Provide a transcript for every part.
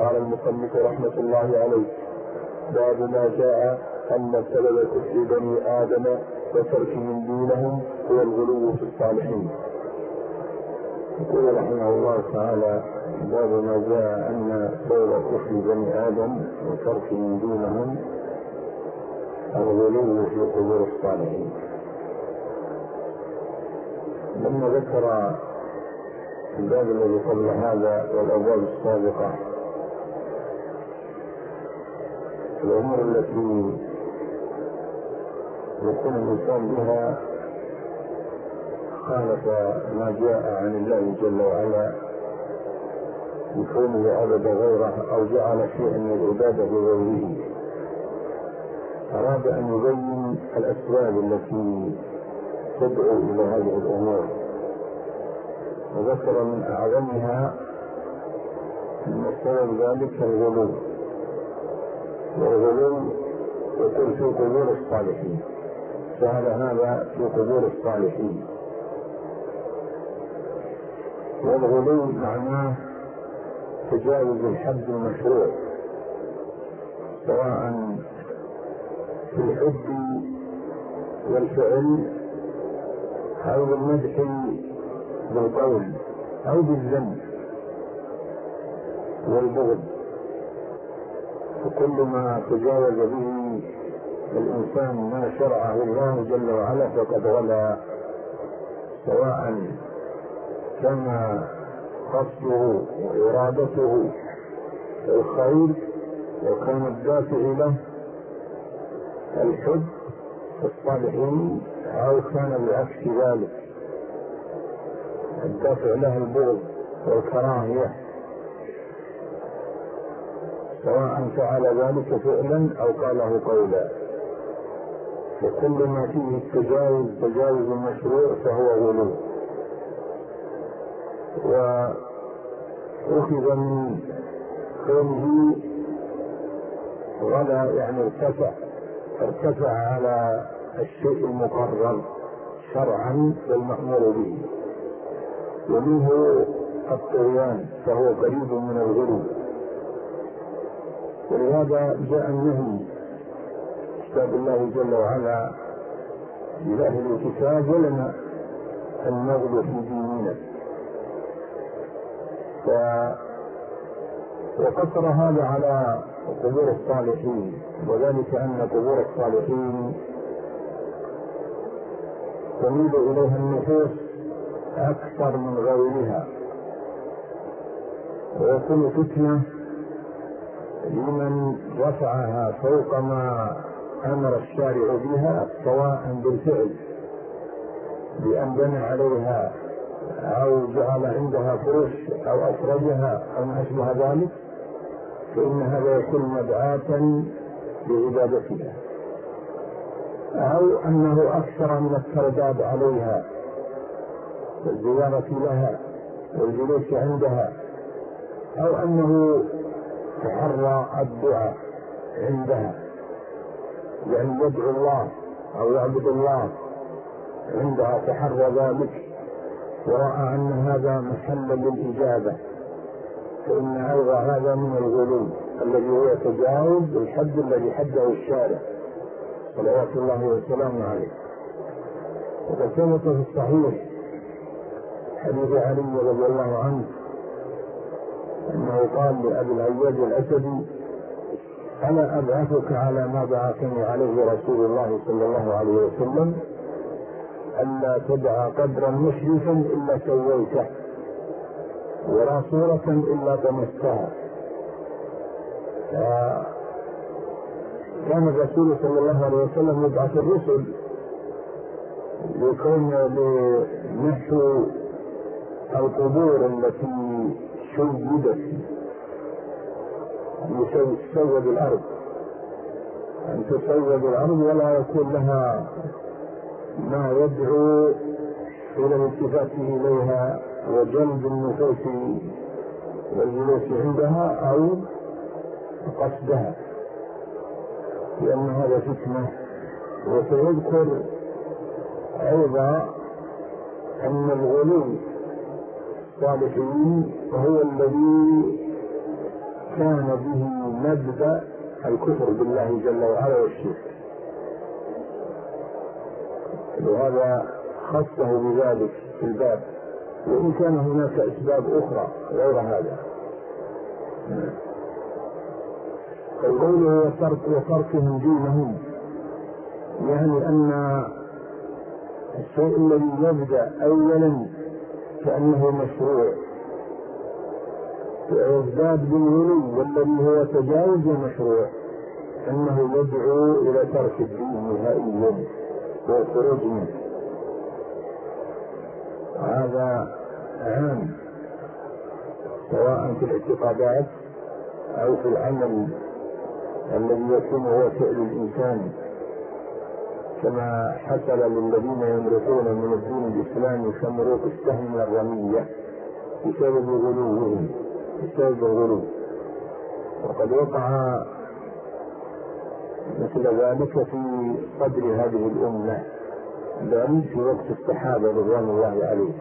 قال المصنف رحمة الله عليه: باب ما جاء أن سبب كفر بني آدم وتركهم دينهم هو الغلو في الصالحين. يقول رحمه الله تعالى: باب ما جاء أن سبب كفر بني آدم وتركهم دينهم الغلو في قبور الصالحين. لما ذكر الباب الذي قبل هذا والأبواب السابقة الأمور التي يكون الإنسان بها خالف ما جاء عن الله جل وعلا بكونه عبد غيره أو جعل شيئا من العبادة لغيره، أراد أن يبين الأسباب التي تدعو إلى هذه الأمور، وذكر من أعظمها أن سبب ذلك الغلو، والغلو يكون في قبور الصالحين، فعل هذا في قبور الصالحين. والغلو معناه تجاوز الحد المشروع، سواء في الحب والفعل أو بالمدح بالقول أو بالذم والبغض، وكل ما تجاوز به الإنسان ما شرعه الله جل وعلا فقد غلا، سواء كان قصده وإرادته الخير وكان الدافع له الحب في الصالحين، أو كان بعكس ذلك الدافع له البغض والكراهية، سواء فعل ذلك فعلا أو قاله قولا. وكل ما فيه تجاوز المشروع فهو غلو. وأخذ من كونه غلا يعني ارتفع على الشيء المقرر شرعا والمأمور به، ومنه الطغيان فهو قريب من الغلو. ولهذا جاء النهي كتاب الله جل وعلا لأهل الكتاب: ولنا أن نغلو في ديننا. وقصر هذا على قبور الصالحين، وذلك أن قبور الصالحين تميل إليها النفوس أكثر من غيرها، ويكون فتنة لمن رفعها فوق ما أمر الشارع بها، سواء بالفعل بأن بنى عليها أو جعل عندها فرش أو أخرجها أو ما أشبه ذلك، فإن هذا يكون مدعاة لعبادتها، أو أنه أكثر من الترداد عليها والزيارة لها والجلوس عندها، أو أنه تحرى الدعاء عندها، يعني يدعو الله أو يعبد الله عندها، تحرى ذلك ورأى أن هذا محل للإجابة، فإن أيضا هذا من الغلو الذي هو تجاوز الحد الذي حده الشارع صلوات الله وسلامه عليه. وقد ثبت في الصحيح حديث علي رضي الله عنه أنه قال لأبي العياج الأسدي: ألا أبعثك على ما بعثني عليه رسول الله صلى الله عليه وسلم: ألا تدع قبرا مشرفا إلا سويته، ولا صورة إلا طمستها. كان الرسول صلى الله عليه وسلم يبعث الرسل يكون لنحو القبور التي شيدت لتسود الأرض، أن تسود الأرض ولا يكون لها ما يدعو إلى الالتفات إليها وجلب النفوس والجلوس عندها أو قصدها، لأن هذا فتنة. وسيذكر أيضا أن الغلو الصالحين هو الذي كان به مبدأ الكفر بالله جل وعلا والشرك، وهذا خصه بذلك في الباب، وإن كان هناك أسباب أخرى غير هذا. قوله وتركهم دينهم، يعني أن الشيء الذي يبدأ أولا كأنه مشروع ويزداد بالغلو، والذي هو تجاوز المشروع أنه يدعو إلى ترك الدين نهائيا والخروج منه. هذا عام سواء في الاعتقادات أو في العمل الذي يكون هو فعل الإنسان، كما حصل للذين يمرقون من الدين الإسلامي كمروق السهم الرمية بسبب غلوهم، بسبب الغلو. وقد وقع مثل ذلك في صدر هذه الأمة بل في وقت الصحابة رضوان الله عليهم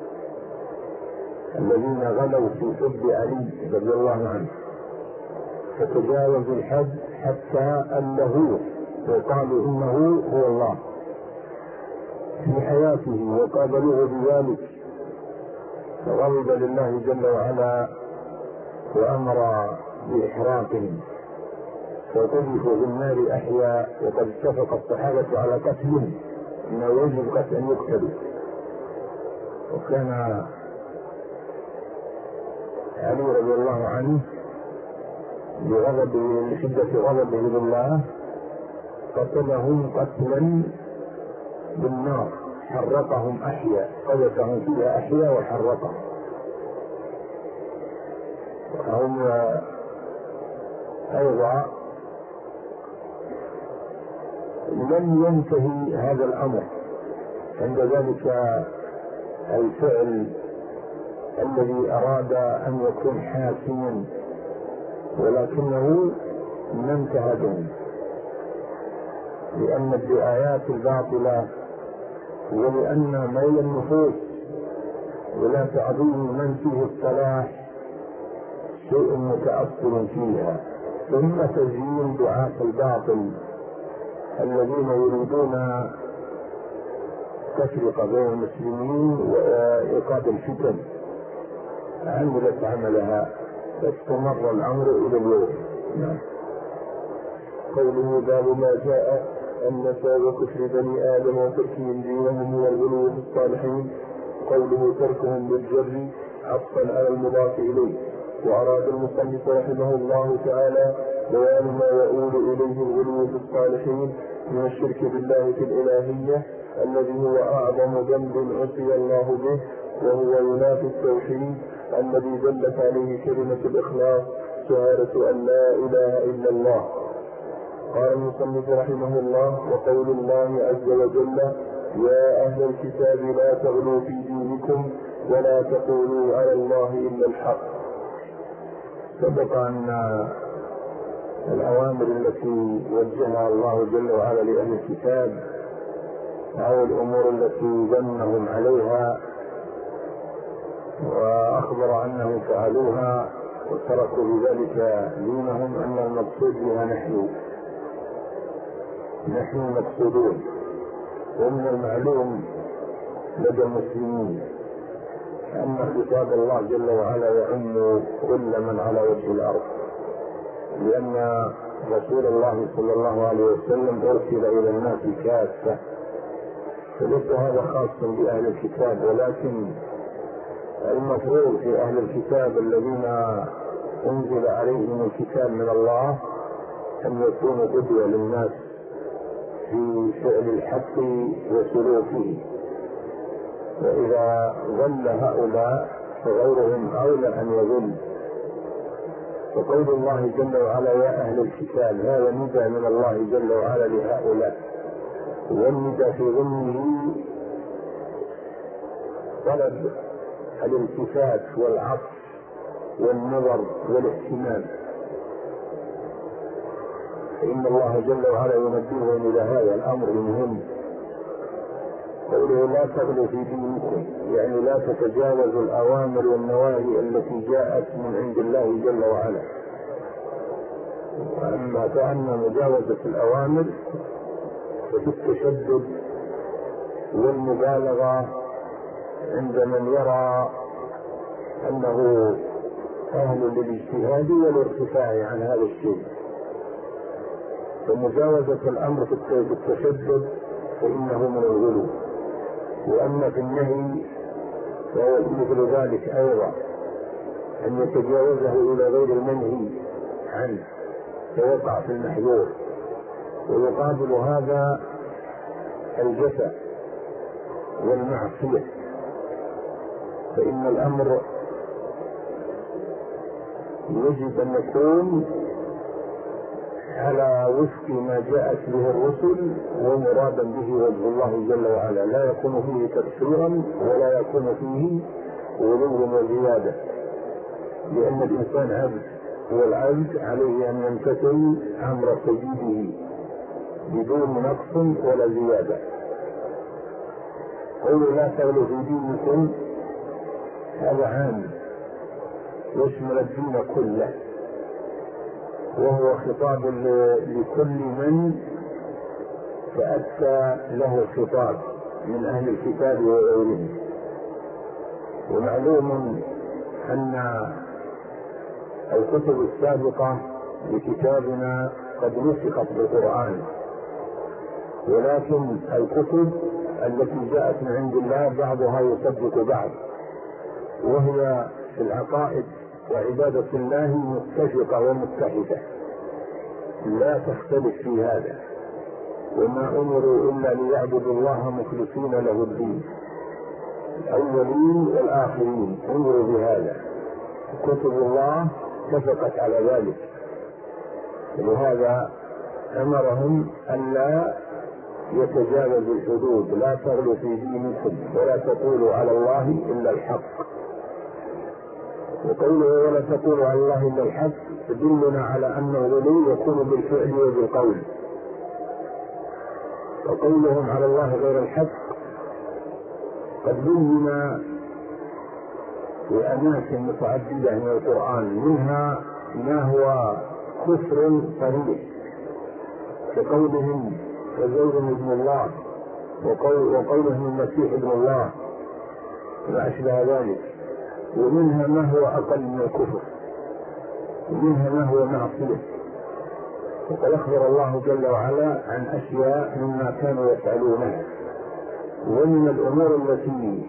الذين غلوا في حب علي رضي الله عنه، فتجاوزوا الحد حتى ألهوه وقالوا إنه هو الله في حياته وقابلوه بذلك، فغضب لله جل وعلا وأمر بإحراقهم وقذفوا في النار أحياء، وقد اتفق الصحابة على قتلهم إنه يجب أن يقتلوا. وكان علي رضي الله عنه لشدة غضبه لله قتلهم قتلا بالنار، حرقهم أحياء، قذفهم فيها أحياء وحرقهم. وهم أيضا لم ينتهي هذا الأمر عند ذلك الفعل الذي أراد أن يكون حاسما، ولكنه لم انتهى به، لأن الدعايات الباطلة ولأن ميل النفوس ولا تعظيم من فيه الصلاح شيء متأصل فيها، ثم تزيين دعاة الباطل الذين يريدون تفرقة بين المسلمين وإيقاد الفتن عملت عملها، فاستمر الأمر إلى اليوم. قوله باب ما جاء أن سبب كفر بني آدم وتركهم دينهم هو الغلو في الصالحين. قوله تركهم بالجر عطفا على المضاف إليه. وأراد المصنف رحمه الله تعالى بيان ما يؤول إليه الغلو في الصالحين من الشرك بالله في الإلهية الذي هو أعظم ذنب عصي الله به، وهو ينافي التوحيد الذي دلت عليه كلمة الإخلاص شهادة أن لا إله إلا الله. قال المصنف رحمه الله: وقول الله عز وجل: يا أهل الكتاب لا تغلوا في دينكم ولا تقولوا على الله إلا الحق. سبق أن الأوامر التي وجهها الله جل وعلا لأهل الكتاب أو الأمور التي ذمهم عليها وأخبر أنهم فعلوها وتركوا بذلك دينهم، أن المقصود بها نحن مقصودون. ومن المعلوم لدى المسلمين أن خطاب الله جل وعلا يعم كل من على وجه الأرض، لأن رسول الله صلى الله عليه وسلم أرسل إلى الناس كافة، فليس هذا خاص بأهل الكتاب، ولكن المفروض في أهل الكتاب الذين أنزل عليهم الكتاب من الله أن يكونوا قدوة للناس في فعل الحق وسلوكه، وإذا ضل هؤلاء فغيرهم أولى أن يضل. وقول الله جل وعلا يا أهل الكتاب هذا نداء من الله جل وعلا لهؤلاء، والنداء في ضمنه طلب الالتفات والعطف والنظر والاهتمام، فإن الله جل وعلا ينبههم إلى هذا الأمر المهم. قوله لا تغلوا في دينكم، يعني لا تتجاوزوا الأوامر والنواهي التي جاءت من عند الله جل وعلا، وأما كأن مجاوزة الأوامر ففي التشدد والمبالغة عند من يرى أنه أهل للاجتهاد والارتفاع عن هذا الشيء. فمجاوزة الأمر في التشدد فإنه من الغلو. وأما في النهي فهو مثل ذلك أيضا، أن يتجاوزه إلى غير المنهي عنه فيقع في المحذور. ويقابل هذا الجفا والمعصية، فإن الأمر يجب أن يكون على وفق ما جاءت به الرسل ومرادا به وجه الله جل وعلا، لا يكون فيه تكفيرا ولا يكون فيه غلو وزيادة، لأن الإنسان عبد، والعبد عليه أن يمتثل أمر سيده بدون نقص ولا زيادة. قولوا لا تغلوا في دينكم هذا عام يشمل الدين كله، وهو خطاب لكل من تأتى له خطاب من أهل الكتاب وغيرهم. ومعلوم أن الكتب السابقة لكتابنا قد نسخت بالقرآن، ولكن الكتب التي جاءت من عند الله بعضها يصدق بعض، وهي في العقائد وعبادة الله متفقة ومتحدة لا تختلف في هذا. وما أمروا إلا ليعبدوا الله مخلصين له الدين، الأولين والآخرين أمروا بهذا، كتب الله اتفقت على ذلك. ولهذا أمرهم ألا يتجاوزوا الحدود، لا تغلوا في دينكم ولا تقولوا على الله إلا الحق. وقوله ولا تقولوا على الله إلا الحق تدلنا على أن الغلو يكون بالفعل وبالقول. وقولهم على الله غير الحق قد بين في أماكن متعددة من القرآن، منها ما هو كفر صريح كقولهم وزيد ابن الله، وقولهم المسيح ابن الله وما أشبه ذلك. ومنها ما هو أقل من الكفر، ومنها ما هو معصية. وقد أخبر الله جل وعلا عن أشياء مما كانوا يفعلونها. ومن الأمور التي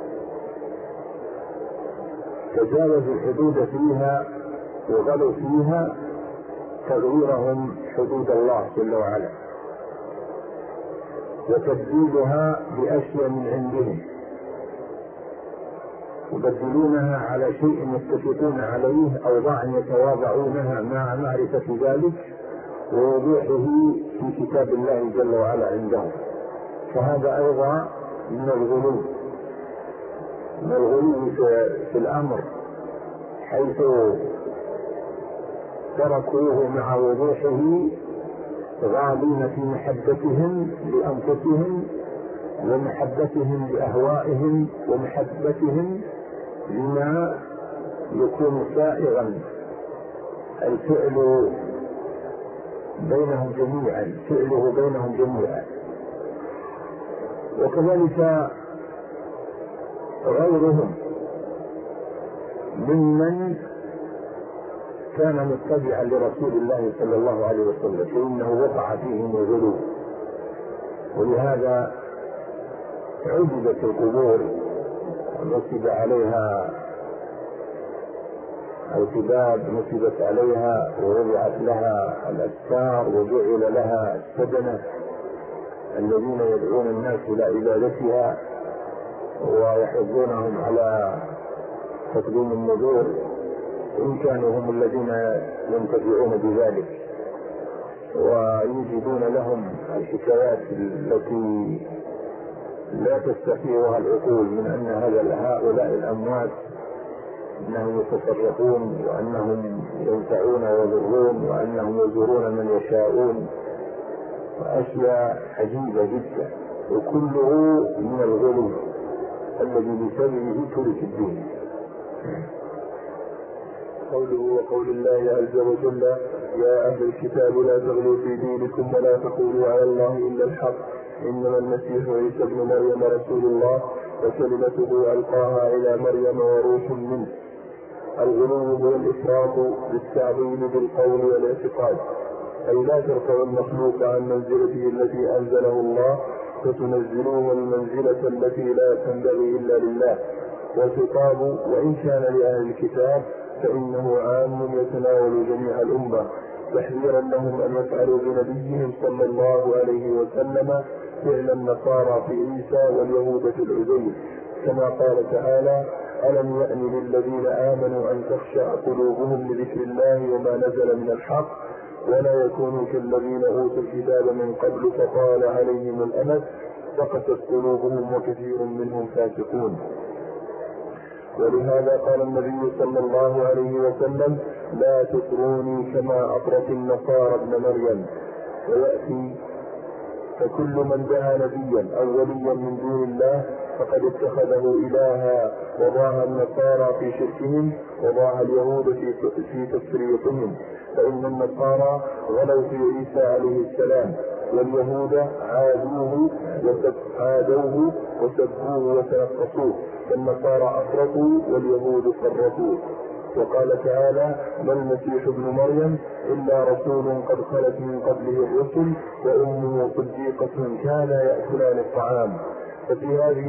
تجاوزوا الحدود فيها وغلوا فيها تغييرهم حدود الله جل وعلا وتبديلها بأشياء من عندهم، يبدلونها على شيء يتفقون عليه أو ضع يتواضعونها مع معرفة ذلك ووضوحه في كتاب الله جل وعلا عندهم. فهذا أيضا من الغلو، من الغلو في الأمر، حيث تركوه مع وضوحه غالين في محبتهم لأنفسهم ومحبتهم لأهوائهم ومحبتهم لما يكون سائغا الفعل بينهم جميعا، فعله بينهم جميعا. وكذلك غيرهم ممن كان متبعا لرسول الله صلى الله عليه وسلم فإنه وقع فيهم الغلو. ولهذا عبدت القبور ونصب عليها الكتاب، نصبت عليها ووضعت لها الأذكار وجعل لها السدنة الذين يدعون الناس إلى عبادتها ويحضونهم على تقديم النذور، إن كانوا هم الذين ينتفعون بذلك ويوجدون لهم الحكايات التي لا تستطيعها العقول من أن هؤلاء الأموات أنهم يتصرفون وأنهم ينفعون ويضرون وأنهم يزورون من يشاءون، وأشياء عجيبة جدا، وكله من الغلو الذي بسببه ترك الدين. قوله وقول الله عز وجل: يا أهل الكتاب لا تغلوا في دينكم ولا تقولوا على الله إلا الحق إنما المسيح عيسى ابن مريم رسول الله وكلمته ألقاها إلى مريم وروح منه. الغلو هو الإفراط بالتعظيم بالقول والاعتقاد، أي لا ترفع المخلوق عن منزلته التي أنزله الله فتنزلوه المنزلة التي لا تنبغي إلا لله. والخطاب وإن كان لأهل الكتاب فإنه عام يتناول جميع الأمة، تحذيرا لهم أن يفعلوا بنبيهم صلى الله عليه وسلم فعل النصارى في عيسى واليهود في العزير، كما قال تعالى: ألم يأن للذين آمنوا أن تخشع قلوبهم لذكر الله وما نزل من الحق ولا يكونوا كالذين أوتوا الكتاب من قبل فطال عليهم الأمد فقست قلوبهم وكثير منهم فاسقون. ولهذا قال النبي صلى الله عليه وسلم: لا تطروني كما أطرت النصارى ابن مريم. ويأتي: فكل من دعا نبيا أو وليا من دون الله فقد اتخذه إلها، وضاع النصارى في شركهم وضاع اليهود في تفريطهم، فإن النصارى غلوا في عيسى عليه السلام، واليهود عادوه وسبوه وتنقصوه، فالنصارى أفرطوا واليهود فرطوا. وقال تعالى: ما المسيح ابن مريم إلا رسول قد خلت من قبله الرسل وأمه صديقة كانا يأكلان الطعام. ففي هذه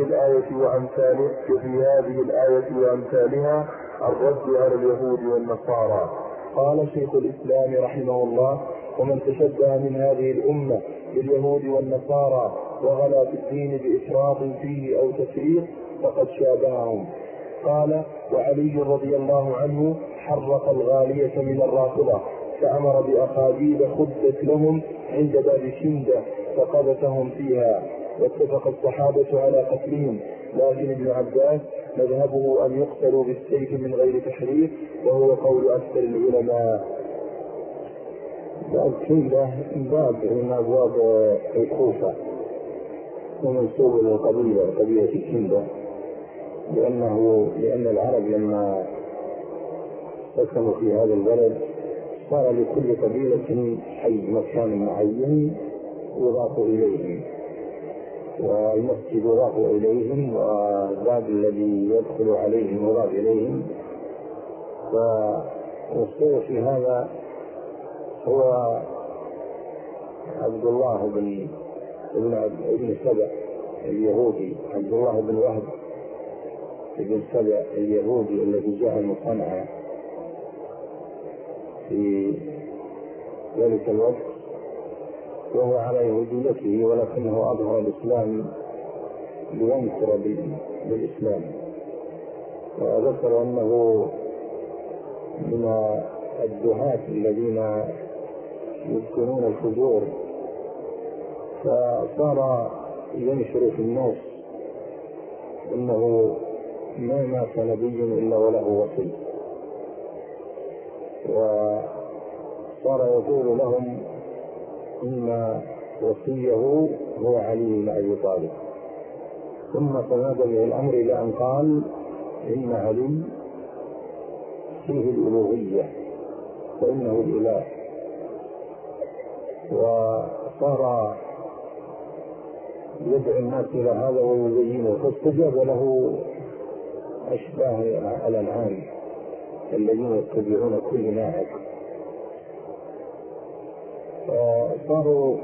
الآية وأمثالها الرد على اليهود والنصارى. قال شيخ الإسلام رحمه الله: ومن تشبه من هذه الأمة باليهود والنصارى وغلا في الدين بإفراط فيه أو تفريط فقد شابههم. قال: وعلي رضي الله عنه حرق الغالية من الرافضة فأمر بأخاديد خدت لهم عند باب شندة فقذفهم فيها، واتفق الصحابة على قتلهم، لكن ابن عباس مذهبه أن يقتلوا بالسيف من غير تحريف، وهو قول أكثر العلماء. باب شندة باب من أبواب الكوفة ومنسوب إلى قبيلة الشندة، لأن العرب لما سكنوا في هذا البلد صار لكل قبيلة حي مكان معين يضاف إليهم، والمسجد يضاف إليهم، والباب الذي يدخل عليهم يضاف إليهم. فالسبب في هذا هو عبد الله بن سبأ اليهودي، عبد الله بن وهب بن سبأ اليهودي الذي جاء من صنعاء في ذلك الوقت، وهو على يهوديته ولكنه أظهر الإسلام لينكر بالإسلام. وذكر أنه من الدهاة الذين يذكرون الفجور، فصار ينشر في الناس أنه ما مات نبي إلا وله وصي، وصار يقول لهم إن وصيه هو علي بن أبي طالب. ثم تمادى به الأمر إلى أن قال إن علي فيه الألوهية فإنه الإله، وصار يدعو الناس إلى هذا ويزينه، فاستجاب له أشباه الأنعام الذين يتبعون كل ناعق، فصاروا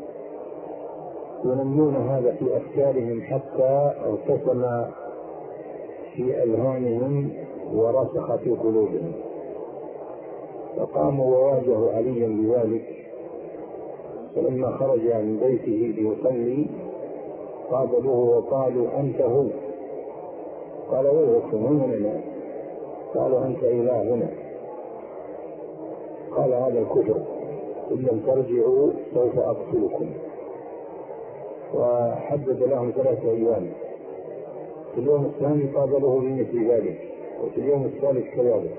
ينمون هذا في أفكارهم حتى ارتسم في أذهانهم ورسخ في قلوبهم، فقاموا وواجهوا عليا بذلك. فلما خرج من بيته ليصلي قابلوه وقالوا أنت هو، قال ويلكم من؟ قالوا أنت إلهنا. قال هذا الكفر، إن لم ترجعوا سوف أقتلكم. وحدد لهم 3 أيام، في اليوم الثاني قابلوه بمثل ذلك، وفي اليوم الثالث كذلك.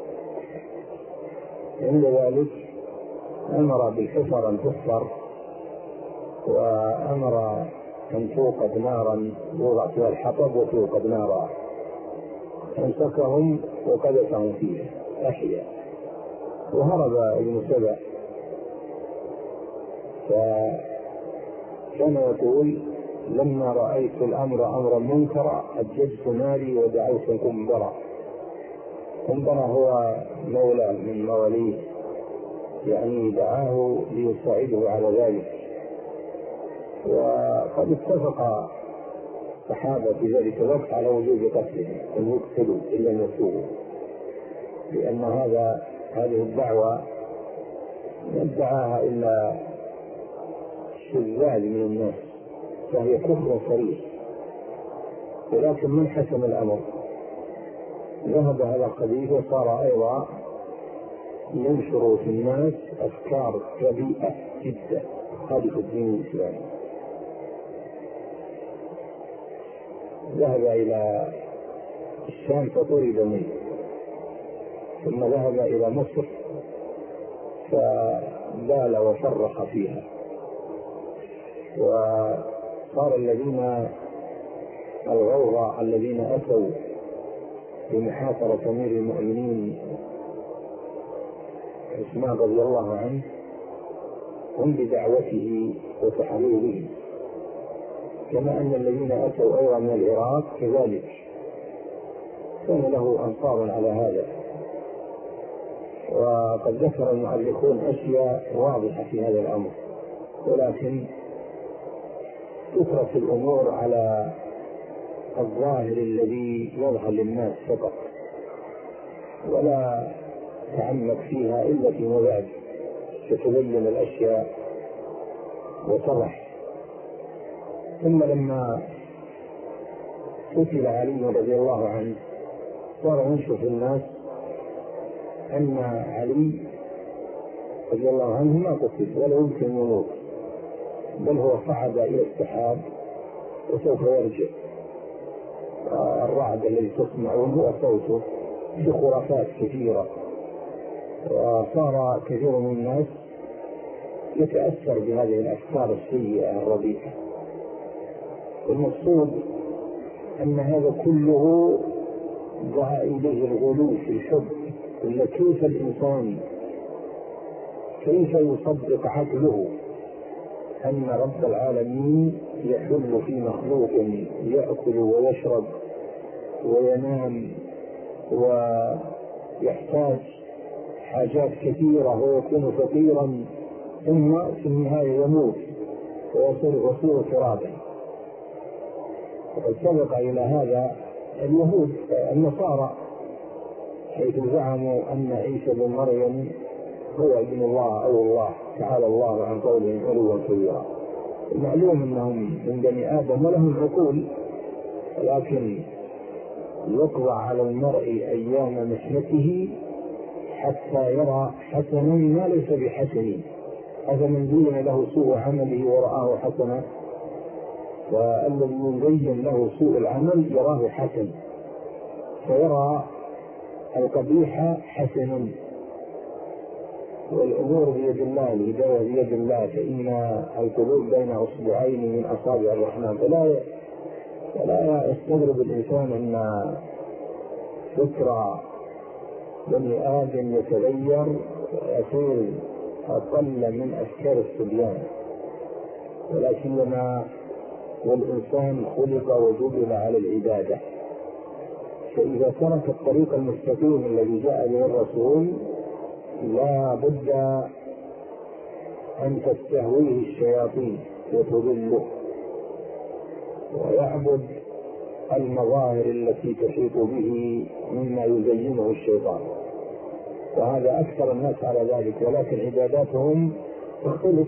عند ذلك أمر بالحفر أن تحفر، وأمر أن توقد نارا يوضع فيها الحطب وتوقد نارا، أمسكهم وقذفهم فيها أحيا. وهرب ابن سبأ، فكان يقول: لما رأيت الأمر أمرا منكرا أججت ناري ودعوت قنبرا. قنبرا هو مولى من مواليه، يعني دعاه ليساعده على ذلك. وقد اتفق الصحابة في ذلك الوقت على وجوب قتلهم أن يقتلوا إلا أن يتوبوا، لأن هذه الدعوة ما ادعاها إلا شذاذ من الناس، فهي كفر صريح. ولكن من حسم الأمر ذهب هذا القبيل وصار أيضا ينشر في الناس أفكار رديئة جدا خالف الدين الإسلامي. ذهب إلى الشام فطرد منه، ثم ذهب إلى مصر فبال وفرخ فيها. وصار الغوغاء الذين أتوا بمحاصرة أمير المؤمنين عثمان رضي الله عنه هم بدعوته وتحريره، كما أن الذين أتوا أيضا من العراق كذلك كان له أنصار على هذا. وقد ذكر المؤرخون أشياء واضحة في هذا الأمر، ولكن تترك الأمور على الظاهر الذي يظهر للناس فقط، ولا تعمق فيها إلا فيما بعد تتبين الأشياء وتضح. ثم لما قتل علي رضي الله عنه صار ينشر في الناس أن علي رضي الله عنه ما قتل ولا يمكن يموت، بل هو صعد إلى السحاب وسوف يرجع. الرعد الذي تسمعون هو صوته، بخرافات كثيرة. وصار كثير من الناس يتأثر بهذه الأفكار السيئة الرديئة. المقصود أن هذا كله دعا إليه الغلو في الحب. إلا كيف الإنسان كيف يصدق عقله أن رب العالمين يحل في مخلوق يأكل ويشرب وينام ويحتاج حاجات كثيرة ويكون فقيرا، ثم في النهاية يموت ويصير ترابا. وقد سبق إلى هذا اليهود النصارى، حيث زعموا أن عيسى بن مريم هو ابن الله أو الله، تعالى الله عن قولهم علوا كبيرا. المعلوم أنهم من بني آدم ولهم عقول، ولكن يقضى على المرء أيام محنته حتى يرى حسنا ما ليس بحسن. أفمن زين له سوء عمله ورآه حسنا، والذي يزين له سوء العمل يراه حسن، فيرى القبيح حسنا. والأمور بيد الله، الهداية بيد الله، فإن القلوب بين أصبعين من أصابع الرحمن. فلا يستغرب الإنسان أن فكر بني آدم يتغير ويصير أقل من أفكار الصبيان، ولكنما والإنسان خلق وجبل على العبادة. فإذا ترك الطريق المستقيم الذي جاء به الرسول لا بد أن تستهويه الشياطين وتضله، ويعبد المظاهر التي تحيط به مما يزينه الشيطان. وهذا أكثر الناس على ذلك، ولكن عباداتهم تختلف،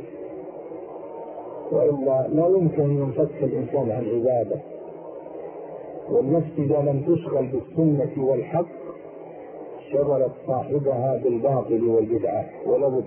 وإلا لا يمكن أن ينفك الإنسان عن عبادة. والنفس إذا لم تشغل بالسنة والحق شغلت صاحبها بالباطل والبدعة ولا بد.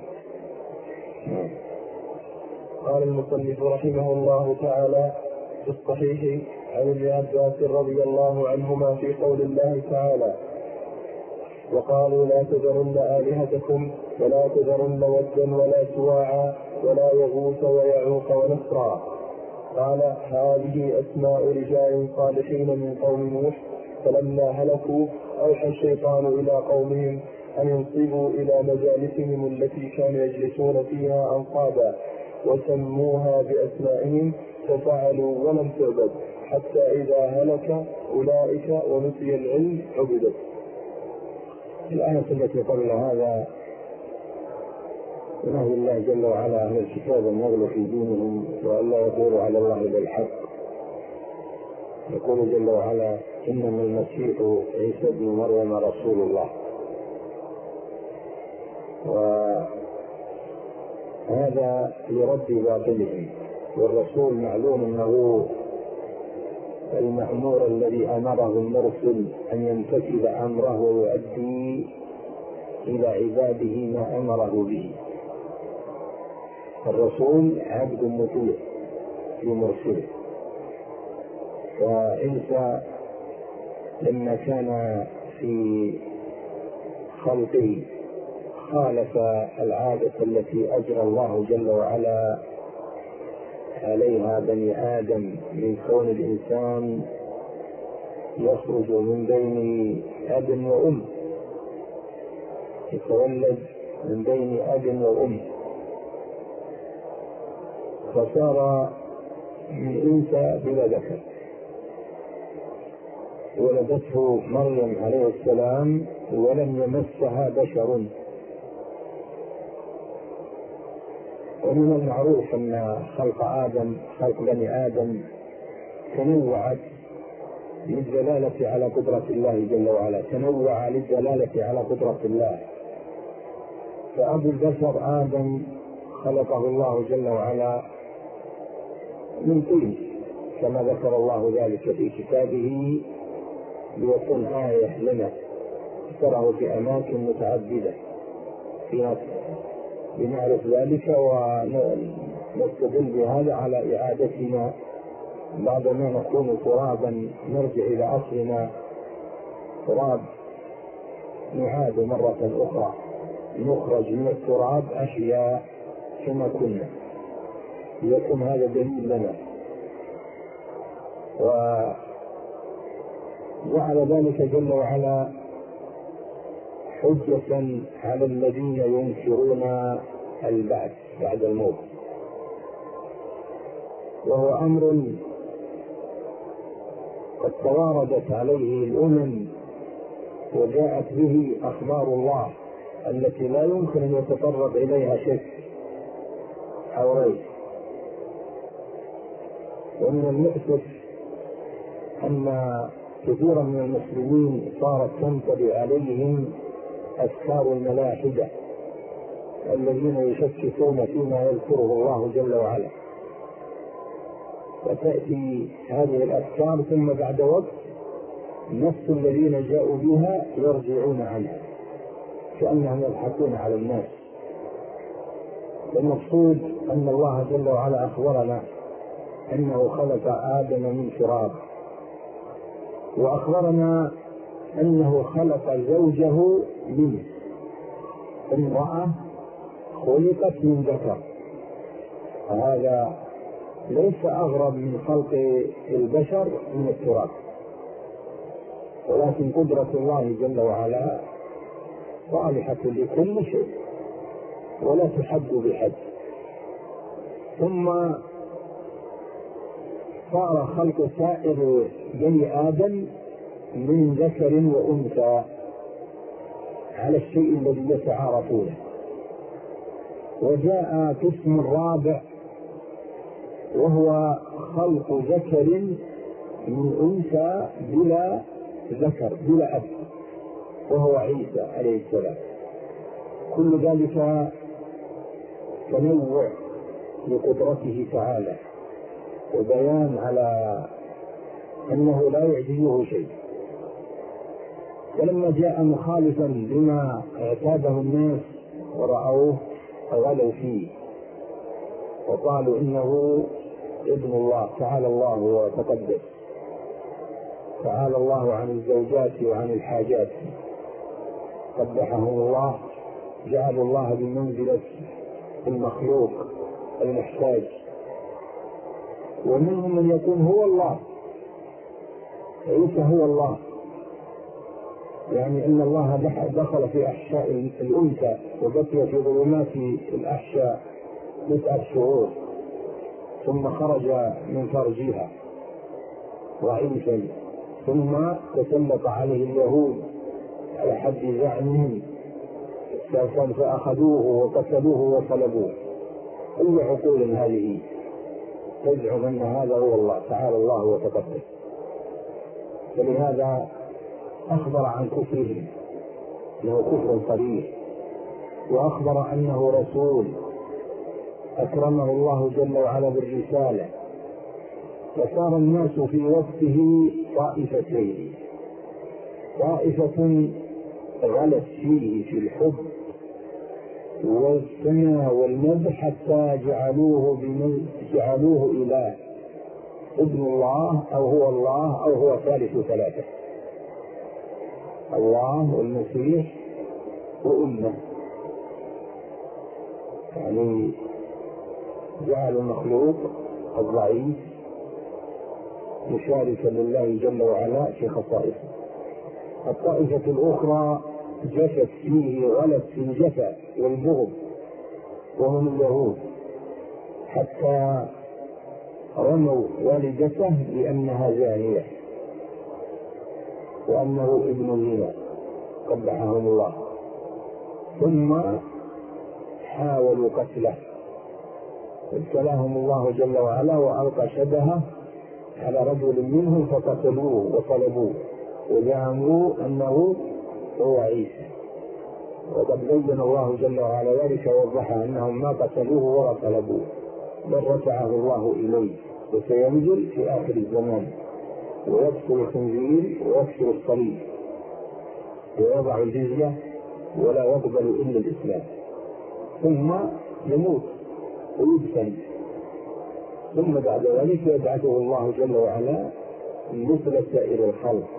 قال المصنف رحمه الله تعالى في الصحيح عن ابن عباس رضي الله عنهما في قول الله تعالى: وقالوا لا تذرن آلهتكم ولا تذرن ودا ولا سواعا ولا يغوث ويعوق ونسرا. قال: هذه أسماء رجال صالحين من قوم نوح، فلما هلكوا أوحى الشيطان إلى قومهم أن ينصبوا إلى مجالسهم التي كانوا يجلسون فيها أنصابا وسموها بأسمائهم ففعلوا ولم تعبد، حتى إذا هلك أولئك ونسي العلم عبدت. الآية التي قبل هذا نهي الله جل وعلا أهل الكتاب أن يغلوا في دينهم وأن لا يقولوا على الله بالحق. يقول جل وعلا: إنما المسيح عيسى ابن مريم رسول الله. وهذا لرد باطلهم، والرسول معلوم أنه المأمور الذي أمره المرسل أن يمتثل أمره ويؤدي إلى عباده ما أمره به. الرسول عبد مطيع لمرسله. وعيسى لما كان في خلقه خالف العادة التي أجرى الله جل وعلا عليها بني آدم من كون الإنسان يخرج من بين أب وأم، يتولد من بين أب وأم، فصار من أنثى بلا ذكر. ولدته مريم عليه السلام ولم يمسها بشر. ومن المعروف أن خلق بني آدم تنوعت للدلالة على قدرة الله جل وعلا، تنوع للدلالة على قدرة الله. فأبو البشر آدم خلقه الله جل وعلا من طين كما ذكر الله ذلك في كتابه ليكون آية لنا، ذكره في أماكن متعددة في نصر لنعرف ذلك ونستدل بهذا على إعادتنا بعدما نكون ترابا نرجع إلى أصلنا تراب، نعاد مرة أخرى، نخرج من التراب أشياء كما كنا، ليكون هذا دليل لنا. وجعل ذلك جل وعلا حجة على الذين ينكرون البعث بعد الموت، وهو أمر قد تواردت عليه الأمم وجاءت به أخبار الله التي لا يمكن أن يتطرق إليها شك أو ريب. ومن المؤسف أن كثيرا من المسلمين صارت تنطبع عليهم أفكار الملاحدة الذين يشككون فيما يذكره الله جل وعلا، وتأتي هذه الأفكار ثم بعد وقت نفس الذين جاءوا بها يرجعون عنها كأنهم يضحكون على الناس. المقصود أن الله جل وعلا أخبرنا أنه خلق آدم من تراب، وأخبرنا أنه خلق زوجه منه، امرأة خلقت من ذكر. وهذا ليس أغرب من خلق البشر من التراب، ولكن قدرة الله جل وعلا صالحة لكل شيء ولا تحد بحد. ثم صار خلق سائر بني آدم من ذكر وأنثى على الشيء الذي يتعارفونه. وجاء قسم الرابع وهو خلق ذكر من أنثى بلا ذكر بلا أب، وهو عيسى عليه السلام. كل ذلك تنوع لقدرته تعالى وبيان على أنه لا يعجزه شيء. ولما جاء مخالفا لما اعتاده الناس ورأوه غلوا فيه وقالوا إنه ابن الله، تعالى الله وتقدس، تعالى الله عن الزوجات وعن الحاجات، قبحهم الله، جعلوا الله بمنزلة المخلوق المحتاج. ومنهم من يقول هو الله، عيسى هو الله، يعني أن الله دخل في أحشاء الأنثى وبقي في ظلمات الأحشاء 9 شهور، ثم خرج من فرجها ضعيفا، ثم تسلط عليه اليهود على حد زعمهم فأخذوه وقتلوه وصلبوه. أي عقول هذه تزعم أن هذا هو الله تعالى الله وتقدس؟ فلهذا أخبر عن كفرهم أنه كفر صريح، وأخبر أنه رسول أكرمه الله جل وعلا بالرسالة. فصار الناس في وقته طائفتين: طائفة غلت فيه في الحب والثناء والمدح حتى جعلوه إله، ابن الله أو هو الله أو هو ثالث ثلاثة، الله والمسيح وأمه. يعني جعل المخلوق الضعيف مشاركا لله جل وعلا في خصائصه. الطائفة الأخرى جفت فيه غلت في الجفا والبغض، وهم اليهود، حتى رموا والدته لأنها زانية وأنه ابن زنا قبحهم الله، ثم حاولوا قتله، ابتلاهم الله جل وعلا وألقى شبهه على رجل منهم فقتلوه وصلبوه وزعموا أنه هو عيسى. وقد بين الله جل وعلا ذلك ووضح أنهم ما قتلوه ولا صلبوه، بل رفعه الله إليه، وسينزل في آخر الزمان ويكسر الخنزير ويكسر الصليب ويضع الجزية ولا يقبل إلا الإسلام، ثم يموت ويدفن، ثم بعد ذلك يبعثه الله جل وعلا مثل سائر الخلق.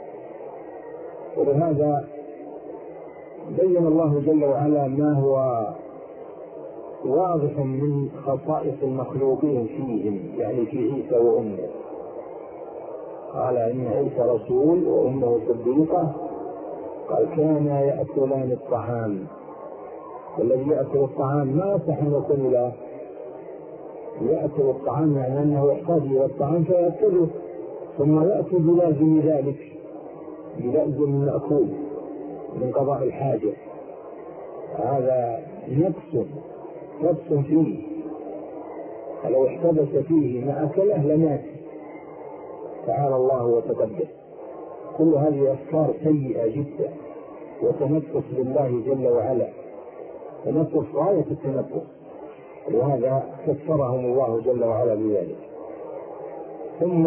ولهذا بين الله جل وعلا ما هو واضح من خصائص المخلوقين فيهم، يعني في عيسى وأمه. قال إن عيسى رسول وأمه صديقة، قال كانا يأكلان الطعام. والذي يأكل الطعام ما يصح أن يكون له يأكل الطعام، يعني أنه يحتاج إلى الطعام فيأكله، ثم يأكل بلازم ذلك، بلازم المأكول من قضاء الحاجة. هذا نقص فيه، فلو احتبس فيه ما أكله لمات تعالى الله وتقدس. كل هذه أفكار سيئة جدا وتنقص بالله جل وعلا، تنقص غاية التنقص، وهذا كفرهم الله جل وعلا بذلك. ثم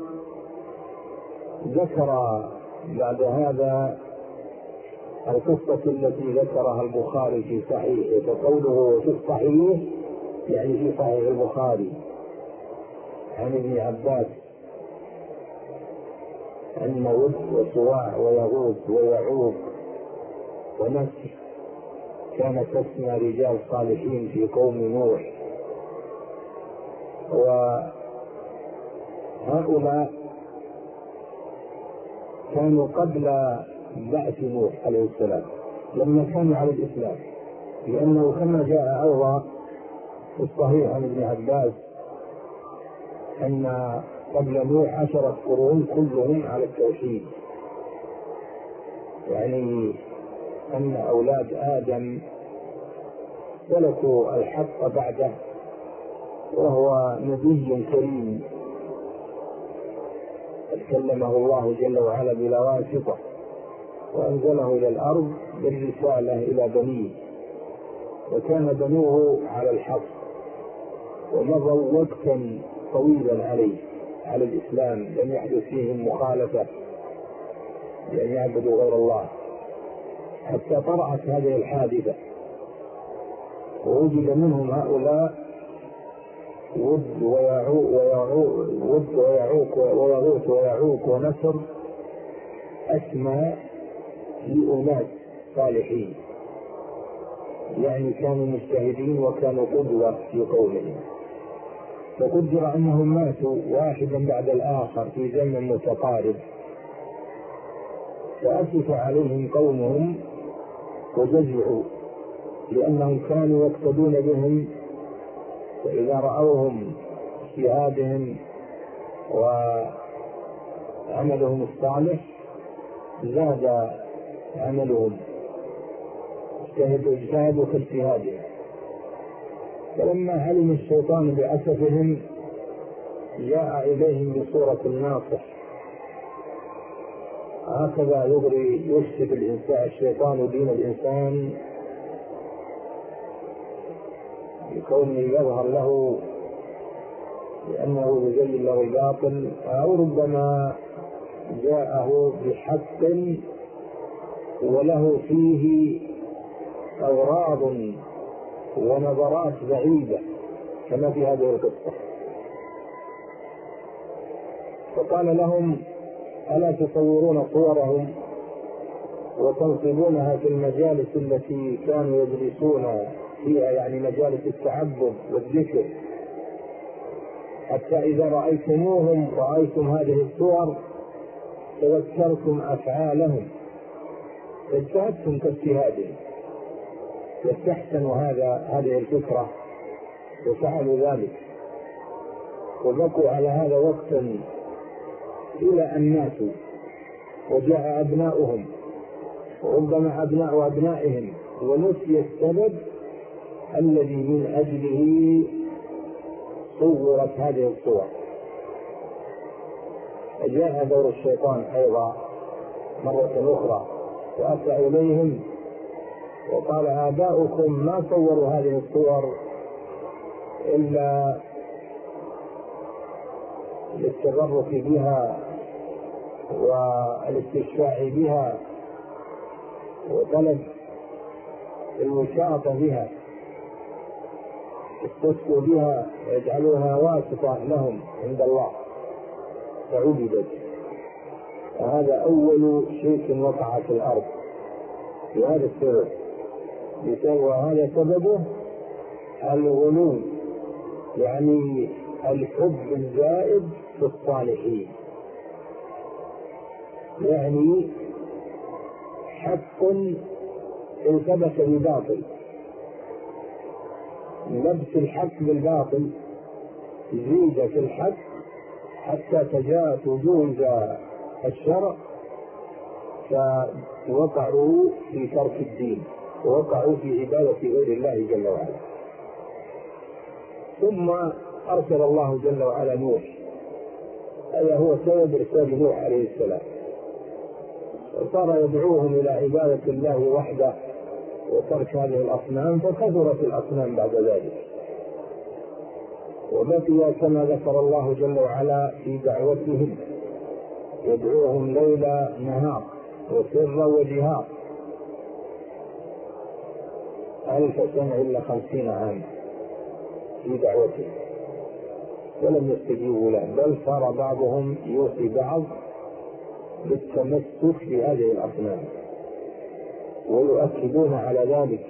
ذكر بعد هذا القصة التي ذكرها البخاري في صحيحه، فقوله في الصحيح يعني في صحيح البخاري عن ابن عباس أن ود وسواع ويغوث ويعوق ونسر كانت تسمى رجال صالحين في قوم نوح، وهؤلاء كانوا قبل بعث نوح عليه السلام لما كانوا على الإسلام، لأنه كما جاء أيضا في الصحيح عن ابن عباس أن قبل نوح 10 قرون كلهم على التوحيد، يعني أن أولاد آدم سلكوا الحق بعده، وهو نبي كريم كلمه الله جل وعلا بلا واسطة، وأنزله إلى الأرض بالرسالة إلى بنيه، وكان بنوه على الحق، ومضوا وقتا طويلا على الإسلام، لم يحدث فيهم مخالفة لأن يعبدوا غير الله، حتى طرأت هذه الحادثة ووجد منهم هؤلاء ود ويغوث ويعوق ونسر أسماء لأناس صالحين، يعني كانوا مجتهدين وكانوا قدوة في قومهم. فقدر أنهم ماتوا واحدا بعد الآخر في زمن متقارب، فأسف عليهم قومهم وجزعوا، لأنهم كانوا يقتدون بهم، فإذا رأوهم اجتهادهم وعملهم الصالح زاد عملهم، اجتهدوا في اجتهادهم. فلما علم الشيطان بأسفهم جاء إليهم بصورة الناصح. هكذا يفسد الشيطان دين الإنسان بكونه يظهر له لأنه يزين له الباطل، أو ربما جاءه بحق وله فيه أغراض ونظرات بعيدة كما في هذه القصة. فقال لهم: ألا تصورون صورهم وتنصبونها في المجالس التي كانوا يجلسون فيها، يعني مجالس التعبد والذكر، حتى إذا رأيتموهم رأيتم هذه الصور تذكرتم أفعالهم فاجتهدتم كاجتهادهم، واستحسنوا هذه الفكرة وفعلوا ذلك، وبقوا على هذا وقتا إلى أن ماتوا، وجاء أبناؤهم وربما أبناء أبنائهم، ونسي السبب الذي من أجله صورت هذه الصور. فجاء دور الشيطان أيضا مرة أخرى وأتى إليهم وقال: آباؤكم ما صوروا هذه الصور إلا للتبرك بها والاستشفاع بها وطلب الوساطة بها، استسقوا بها ويجعلوها واسطة لهم عند الله فعبدت. وهذا أول شيء وقع في الأرض بهذا السبب، وهذا سببه الغلو، يعني الحب الزائد في الصالحين، يعني حق التبس بباطل، لبس الحق بالباطل زيد في الحق حتى تجاوز الشرع، فوقعوا في ترك الدين ووقعوا في عبادة غير الله جل وعلا. ثم أرسل الله جل وعلا نوح، هذا هو سبب إرسال نوح عليه السلام، وصار يدعوهم إلى عبادة الله وحده وترك هذه الأصنام، فكثرت الأصنام بعد ذلك، وبقي كما ذكر الله جل وعلا في دعوتهم يدعوهم ليلا نهار وسرا وجهارا 1000 سنة إلا 50 عاما في دعوتهم، ولم يستجيبوا له، بل صار بعضهم يوصي بعض بالتمسك بهذه الأصنام ويؤكدون على ذلك.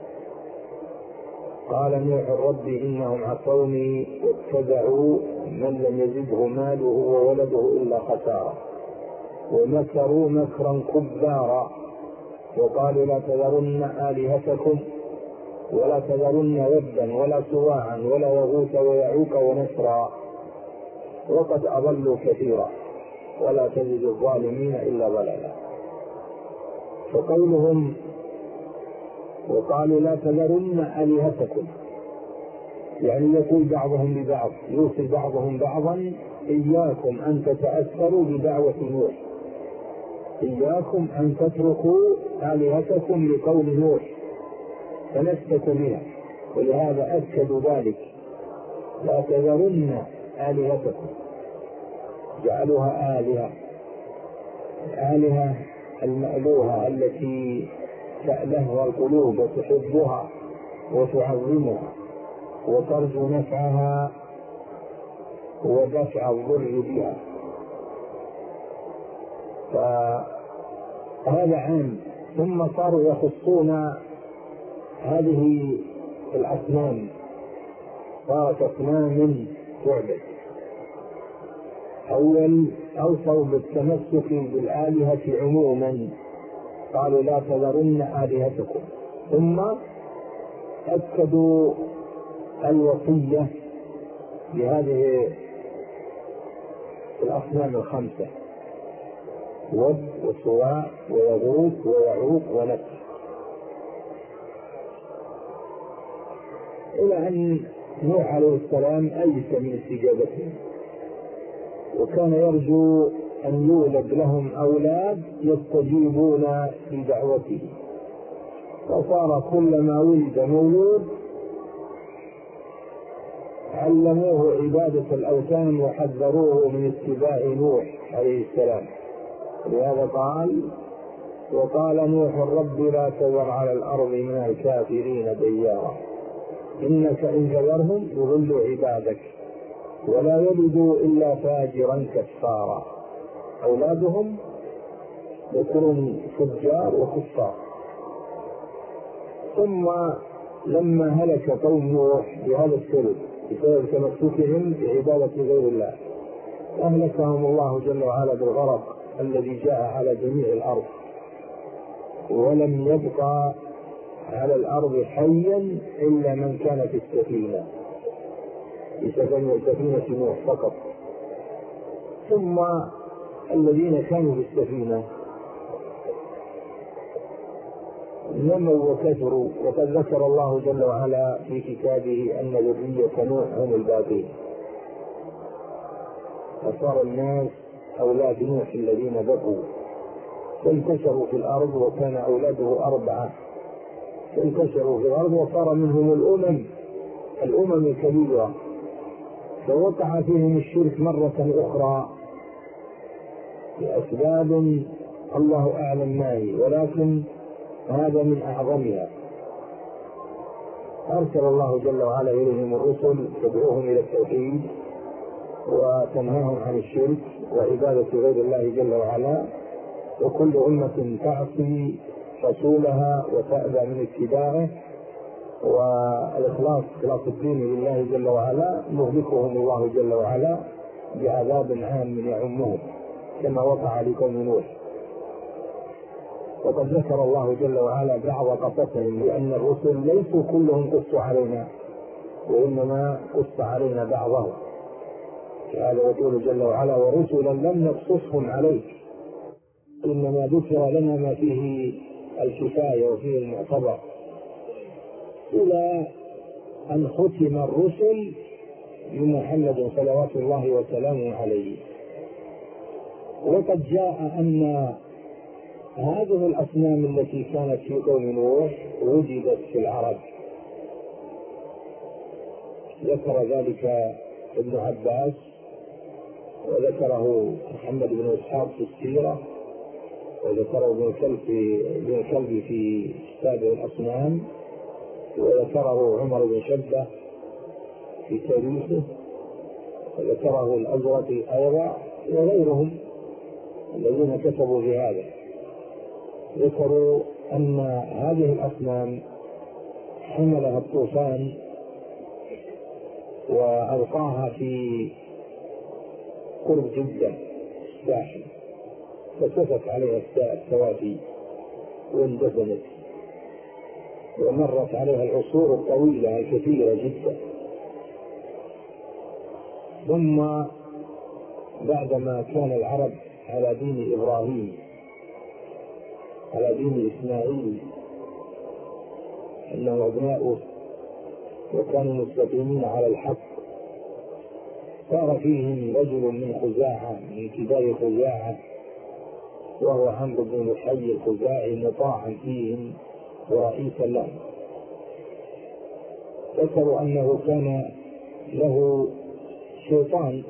قال نوح: رب إنهم عصوني واتبعوا من لم يزده ماله وولده إلا خسارة، ومكروا مكرا كبارا، وقالوا لا تذرن آلهتكم ولا تذرن ودا ولا سواعا ولا يغوث ويعوق ونسرا، وقد أضلوا كثيرا ولا تزد الظالمين إلا ضلالا. فقولهم وقالوا لا تذرن آلهتكم، يعني يقول بعضهم لبعض، يوصي بعضهم بعضا: إياكم أن تتأثروا بدعوة نوح، إياكم أن تتركوا آلهتكم لقول نوح فنسبت بها، ولهذا أكدوا ذلك: لا تذرن آلهتكم، جعلوها آلهة المألوهة التي تألهها القلوب وتحبها وتعظمها وترجو نفعها ودفع الضر بها. فهذا عام. ثم صاروا يخصون هذه الأصنام، صارت أصنام تعبد، أول أوصوا بالتمسك بالآلهة عموما، قالوا لا تذرن آلهتكم، ثم أكدوا الوصية بهذه الأصنام الخمسة: ود وسواع ويغوث ويعوق ونسر، إلى أن نوح عليه السلام أيس من استجابتهم، وكان يرجو أن يولد لهم أولاد يستجيبون لدعوته، فصار كلما ولد مولود علموه عبادة الأوثان وحذروه من اتباع نوح عليه السلام. لهذا قال: وقال نوح رب لا تذر على الأرض من الكافرين ديارا إنك إن تذرهم يضلوا عبادك ولا يلدوا إلا فاجرا كفارا. أولادهم ذكر فجار وكفار. ثم لما هلك قوم نوح بهذا السبب بسبب تمسكهم بعبادة غير الله، أهلكهم الله جل وعلا بالغرق الذي جاء على جميع الأرض، ولم يبقى على الأرض حيا إلا من كان في السفينة، سفينة نوح فقط. ثم الذين كانوا في السفينة نموا وكثروا، وقد ذكر الله جل وعلا في كتابه أن ذرية نوح هم الباقين، فصار الناس أولاد نوح الذين بقوا فانتشروا في الأرض، وكان أولاده 4 فانتشروا في الأرض وصار منهم الأمم الكبيرة، فوقع فيهم الشرك مرة أخرى لأسباب الله أعلم ما هي، ولكن هذا من أعظمها. أرسل الله جل وعلا إليهم الرسل تدعوهم إلى التوحيد وتنهاهم عن الشرك وعبادة غير الله جل وعلا، وكل أمة تعصي رسولها وتأبى من اتباعه، والإخلاص خلاص الدين لله جل وعلا مهلكهم الله جل وعلا بعذاب عام يعمهم كما وقع لقوم نوح. وقد ذكر الله جل وعلا بعض قصصهم، لأن الرسل ليسوا كلهم قصوا علينا، وإنما قص علينا بعضهم. قال يقول جل وعلا: ورسلا لم نقصصهم عليك إنما ذكر لنا ما فيه الكفاية وفيه المعتبر، إلى أن ختم الرسل بمحمد صلوات الله وسلامه عليه. وقد جاء أن هذه الأصنام التي كانت في قوم نوح وجدت في العرب، ذكر ذلك ابن عباس، وذكره محمد بن إسحاق في السيرة، وذكره ابن كلب في كتاب الأصنام، وذكره عمر بن شبة في تاريخه، وذكره الأزرقي أيضا وغيرهم الذين كتبوا في هذا. ذكروا أن هذه الأصنام حملها الطوفان وألقاها في قرب جدة الساحل، فسفك عليها السوافي واندفنت، ومرت عليها العصور الطويلة الكثيرة جدا. ثم بعدما كان العرب على دين إبراهيم على دين إسماعيل أنه أبناؤه وكانوا مستقيمين على الحق، صار فيهم رجل من خزاعة من كبار خزاعة وهو عمرو بن لحي الخزاعي مطاعا فيهم ورئيسا لهم. ذكروا أنه كان له شيطان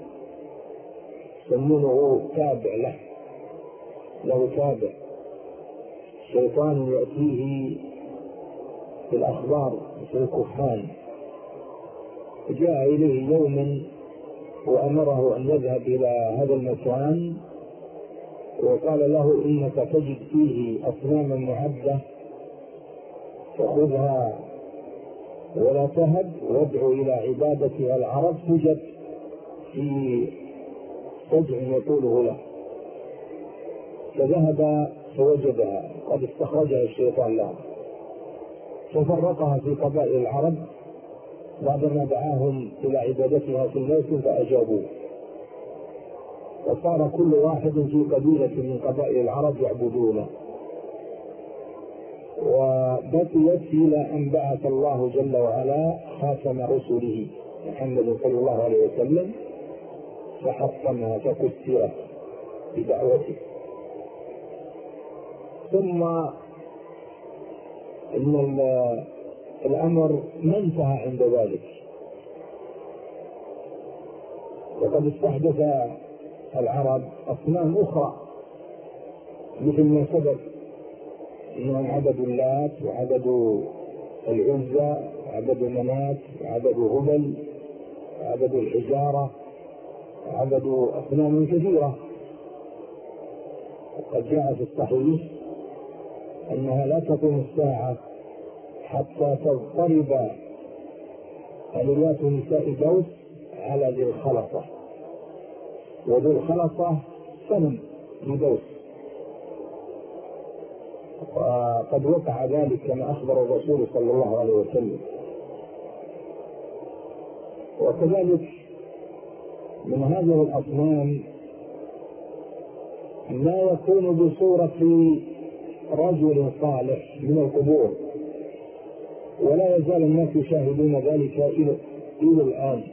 يسمونه تابع له تابع شيطان يأتيه في الأخبار في الكهان، جاء إليه يوما وأمره أن يذهب إلى هذا المكان، وقال له: إنك تجد فيه أصناما معدة فخذها ولا تهب، وادعو إلى عبادتها العرب توجد في سجع يقوله له، فذهب فوجدها قد استخرجها الشيطان لها، ففرقها في قبائل العرب بعدما دعاهم إلى عبادتها في الموسم فأجابوه، وصار كل واحد في قبيلة من قبائل العرب يعبدونه، وبقيت إلى أن بعث الله جل وعلا خاتم رسله محمد صلى الله عليه وسلم فحطمها فكسرت بدعوته. ثم إن الأمر ما انتهى عند ذلك، وقد استحدث العرب أصنام أخرى مثل ما سبق، إنهم عبدوا اللات وعبدوا العزى وعبدوا منات وعبدوا هبل وعبدوا الحجارة وعبدوا أصنام كثيرة. وقد جاء في الصحيح أنها لا تقوم الساعة حتى تضطرب آليات نساء دوس على ذي الخلطة، وذي الخلطة صنم لدوس، وقد وقع ذلك كما أخبر الرسول صلى الله عليه وسلم. وكذلك من هذه الأصنام ما يكون بصورة رجل صالح من القبور، ولا يزال الناس يشاهدون ذلك إلى الآن.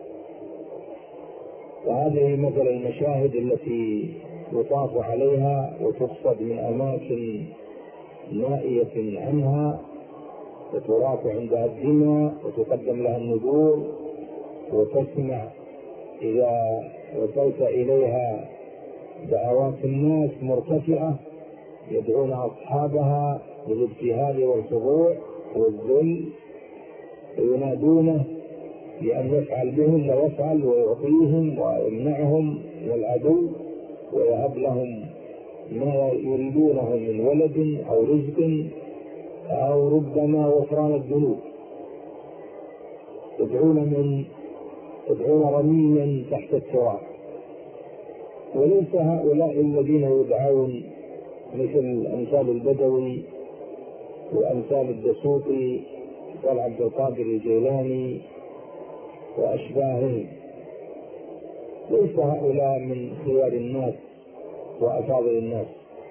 وهذه مثل المشاهد التي يطاف عليها وتقصد من أماكن نائية عنها، وتراق عندها الدماء وتقدم لها النذور، وتسمع إذا وصلت إليها دعوات الناس مرتفعة يدعون أصحابها بالابتهال والخضوع والذل، وينادونه بأن يفعل بهم ويفعل ويعطيهم ويمنعهم من العدو ويهب لهم ما يريدونه من ولد أو رزق أو ربما غفران الذنوب. يدعون رميا تحت التراب. وليس هؤلاء الذين يدعون مثل أمثال البدوي وأمثال الدسوقي وعبد القادر الجيلاني وأشباههم، ليس هؤلاء من خيار الناس وأفاضل الناس.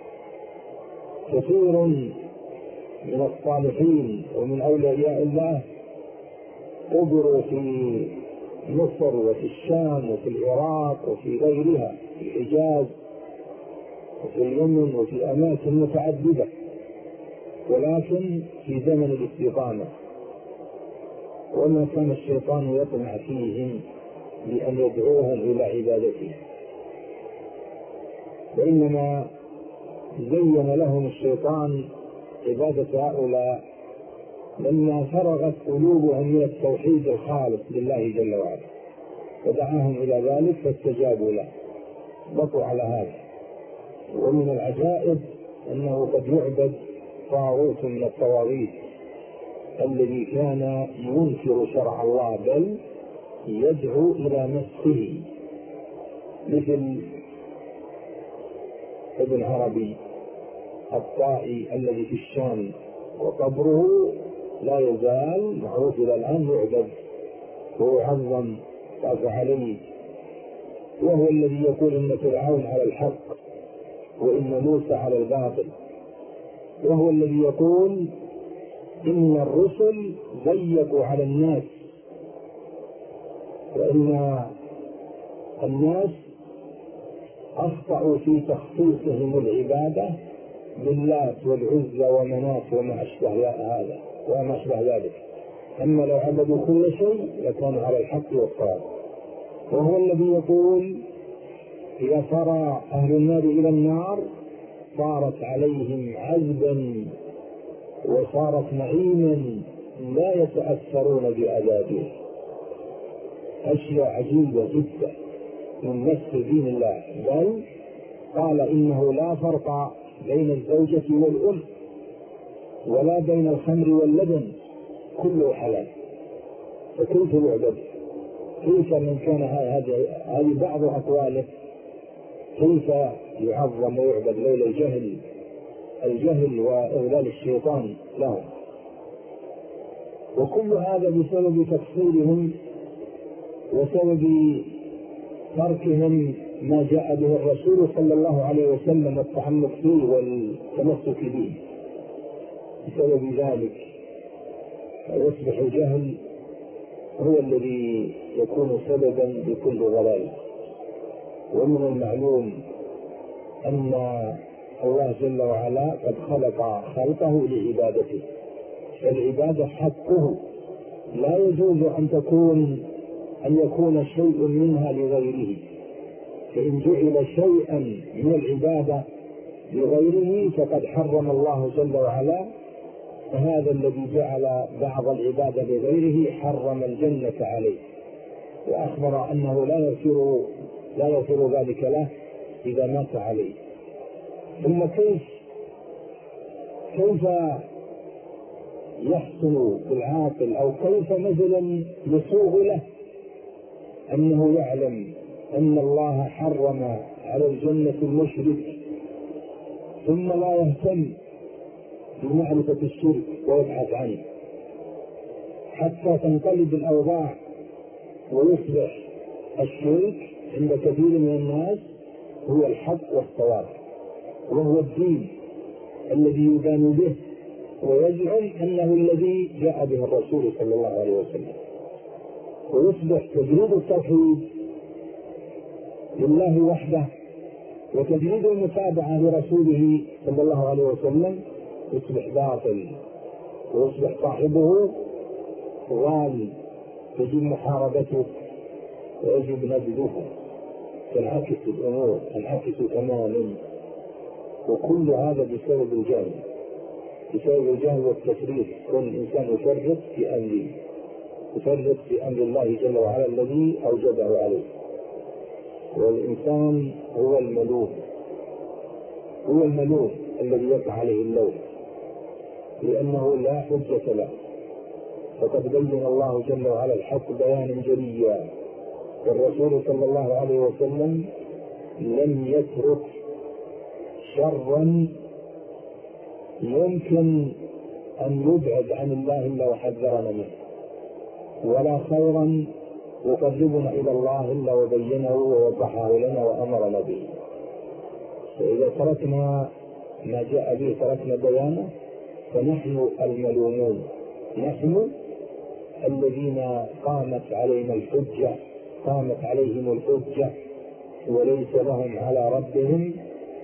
كثير من الصالحين ومن أولياء الله قبروا في مصر وفي الشام وفي العراق وفي غيرها، في الحجاز وفي اليمن وفي أماكن متعددة، ولكن في زمن الاستقامة، وما كان الشيطان يطمع فيهم بأن يدعوهم إلى عبادته، وإنما زين لهم الشيطان عبادة هؤلاء لما فرغت قلوبهم من التوحيد الخالص لله جل وعلا، ودعاهم إلى ذلك فاستجابوا له، بقوا على هذا. ومن العجائب أنه قد يعبد طاغوت من الطواغيت الذي كان ينكر شرع الله بل يدعو إلى نسخه، مثل ابن عربي الطائي الذي في الشام، وقبره لا يزال معروف إلى الآن يعبد ويعظم طاف عليه، وهو الذي يقول إن فرعون على الحق وإن موسى على الباطل، وهو الذي يقول إن الرسل ضيقوا على الناس، وإن الناس أخطأوا في تخصيصهم العبادة باللات والعزى ومنات وما أشبه هذا وما أشبه ذلك، أما لو عبدوا كل شيء لكانوا على الحق والصواب. وهو الذي يقول إذا صار أهل النار إلى النار صارت عليهم عذبا وصارت نعيما لا يتأثرون بعذابه. أشياء عجيبة جدا من نسخ دين الله، بل قال إنه لا فرق بين الزوجة والأم ولا بين الخمر واللبن، كله حلال، فكيف يعبد؟ كيف من كان هذه بعض أقواله كيف يعظم ويعبد لولا الجهل وإضلال الشيطان لهم. وكل هذا بسبب تقصيرهم وسبب تركهم ما جاء به الرسول صلى الله عليه وسلم والتعمق فيه والتمسك به. بسبب ذلك يصبح الجهل هو الذي يكون سببا لكل ضلال. ومن المعلوم أن الله جل وعلا قد خلق خلقه لعبادته، فالعبادة حقه لا يجوز أن يكون شيء منها لغيره. فإن جعل شيئا من العبادة لغيره فقد حرم الله جل وعلا، فهذا الذي جعل بعض العبادة لغيره حرم الجنة عليه، وأخبر أنه لا يغفر ذلك له إذا مات عليه. ثم كيف يحصل بالعاقل أو كيف مثلا يسوغ له أنه يعلم أن الله حرم على الجنة المشرك ثم لا يهتم بمعرفة الشرك ويبحث عنه حتى تنقلب الأوضاع ويصبح الشرك عند كثير من الناس هو الحق والصواب، وهو الدين الذي يدان به ويزعم أنه الذي جاء به الرسول صلى الله عليه وسلم. ويصبح تجريد التوحيد لله وحده وتجريد المتابعة لرسوله صلى الله عليه وسلم يصبح باطل، ويصبح صاحبه ضال، يجب محاربته ويجب نبذه. تنعكس الأمور، تنعكس تماما. وكل هذا بسبب الجهل، بسبب الجهل والتفريط. كل إنسان يفرط في أمر الله جل وعلا الذي أوجبه عليه. والإنسان هو الملوم الذي يقع عليه اللوم، لأنه لا حجة له. فقد بين الله جل وعلا الحق بيانا جليا، والرسول صلى الله عليه وسلم لم يترك شرا يمكن أن يبعد عن الله إلا وحذرنا منه، ولا خيرا يقربنا إلى الله إلا وبينه ووضحه لنا وأمرنا به. فإذا تركنا ما جاء به تركنا بيانه فنحن الملومون، نحن الذين قامت عليهم الحجة وليس لهم على ربهم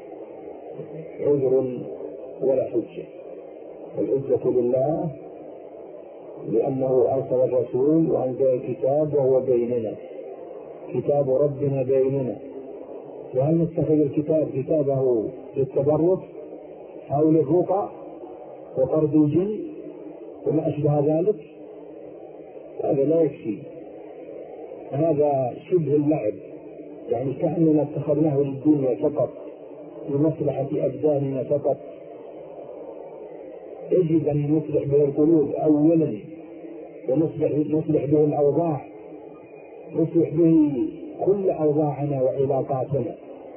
عذر ولا حجة. الحجة لله لأنه أرسل الرسول وأنزل الكتاب وهو بيننا، كتاب ربنا بيننا. وهل نتخذ الكتاب كتابه للتبرك أو للرقى وطرد الجن وما أشبه ذلك؟ هذا لا يكفي، هذا شبه اللعب، يعني كأننا اتخذناه للدنيا فقط لمصلحة أبداننا فقط. يجب أن نصلح به القلوب أولا، ونصلح به الأوضاع، نصلح به كل أوضاعنا وعلاقاتنا،